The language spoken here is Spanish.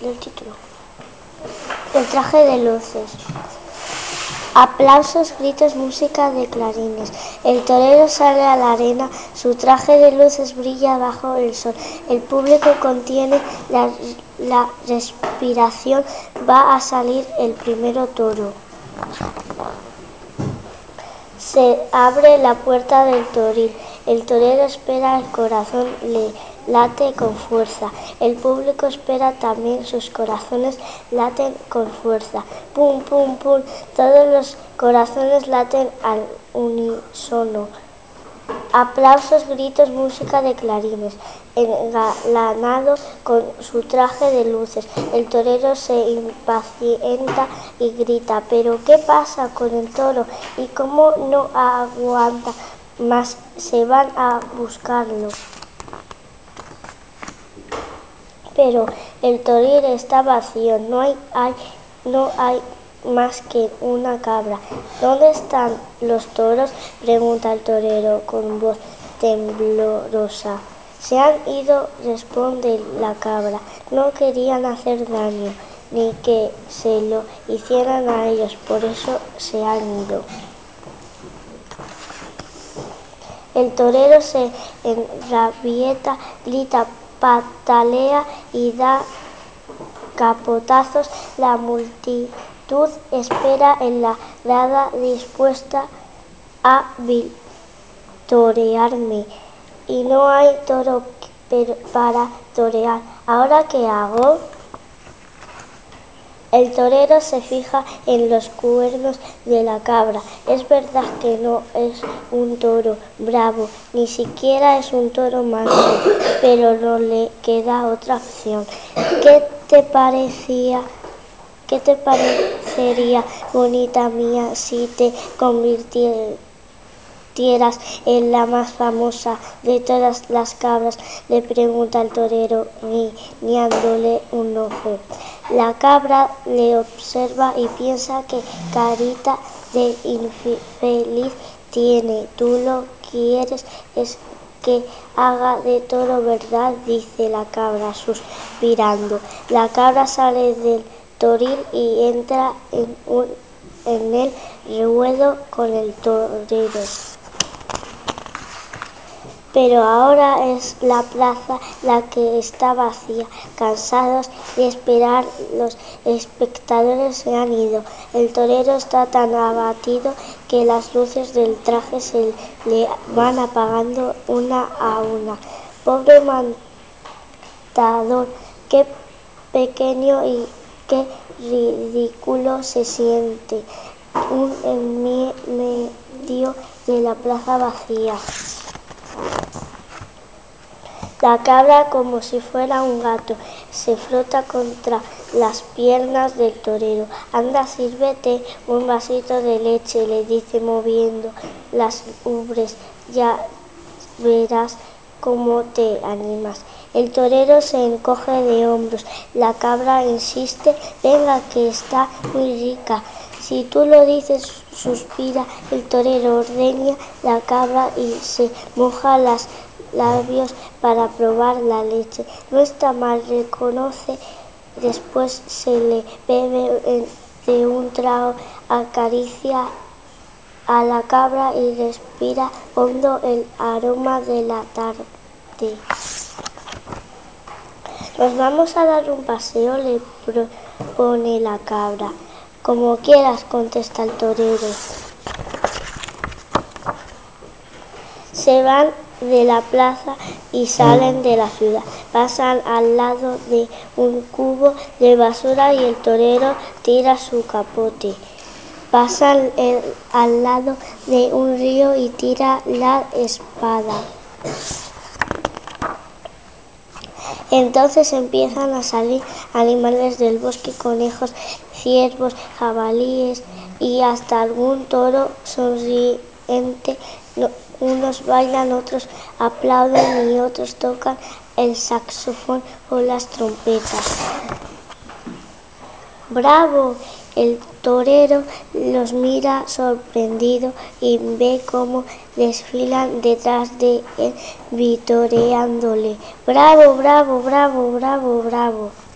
el título. El traje de luces. Aplausos, gritos, música de clarines. El torero sale a la arena, su traje de luces brilla bajo el sol. El público contiene la respiración, va a salir el primero toro. Se abre la puerta del toril. El torero espera, el corazón le late con fuerza. El público espera también, sus corazones laten con fuerza. Pum, pum, pum, todos los corazones laten al unísono. Aplausos, gritos, música de clarines. Engalanado con su traje de luces, el torero se impacienta y grita: ¿pero qué pasa con el toro? ¿Y cómo no aguanta más? Se van a buscarlo. Pero el toril está vacío, no hay más que una cabra. ¿Dónde están los toros?, pregunta el torero con voz temblorosa. Se han ido, responde la cabra. No querían hacer daño, ni que se lo hicieran a ellos, por eso se han ido. El torero se enrabieta, grita, patalea y da capotazos. La multitud espera en la grada dispuesta a torearme, y no hay toro para torear. ¿Ahora qué hago? El torero se fija en los cuernos de la cabra. Es verdad que no es un toro bravo, ni siquiera es un toro manso, pero no le queda otra opción. ¿Qué te parecería, bonita mía, si te convirtieras en la más famosa de todas las cabras?, le pregunta el torero, guiñándole un ojo. La cabra le observa y piensa qué carita de infeliz tiene. Tú lo quieres es que haga de toro, ¿verdad?, dice la cabra suspirando. La cabra sale del toril y entra en el ruedo con el torero. Pero ahora es la plaza la que está vacía. Cansados de esperar, los espectadores se han ido. El torero está tan abatido que las luces del traje se le van apagando una a una. Pobre matador, qué pequeño y qué ridículo se siente en medio de la plaza vacía. La cabra, como si fuera un gato, se frota contra las piernas del torero. Anda, sírvete un vasito de leche, le dice moviendo las ubres. Ya verás cómo te animas. El torero se encoge de hombros. La cabra insiste: venga, que está muy rica. Si tú lo dices, suspira el torero, ordeña la cabra y se moja los labios para probar la leche. No está mal, reconoce. Después se le bebe de un trago, acaricia a la cabra y respira hondo el aroma de la tarde. Nos vamos a dar un paseo, le propone la cabra. Como quieras, contesta el torero. Se van de la plaza y salen de la ciudad. Pasan al lado de un cubo de basura y el torero tira su capote. Pasan al lado de un río y tira la espada. Entonces empiezan a salir animales del bosque: conejos, ciervos, jabalíes y hasta algún toro sonriente. Unos bailan, otros aplauden y otros tocan el saxofón o las trompetas. ¡Bravo! El torero los mira sorprendido y ve cómo desfilan detrás de él, vitoreándole. ¡Bravo, bravo, bravo, bravo, bravo!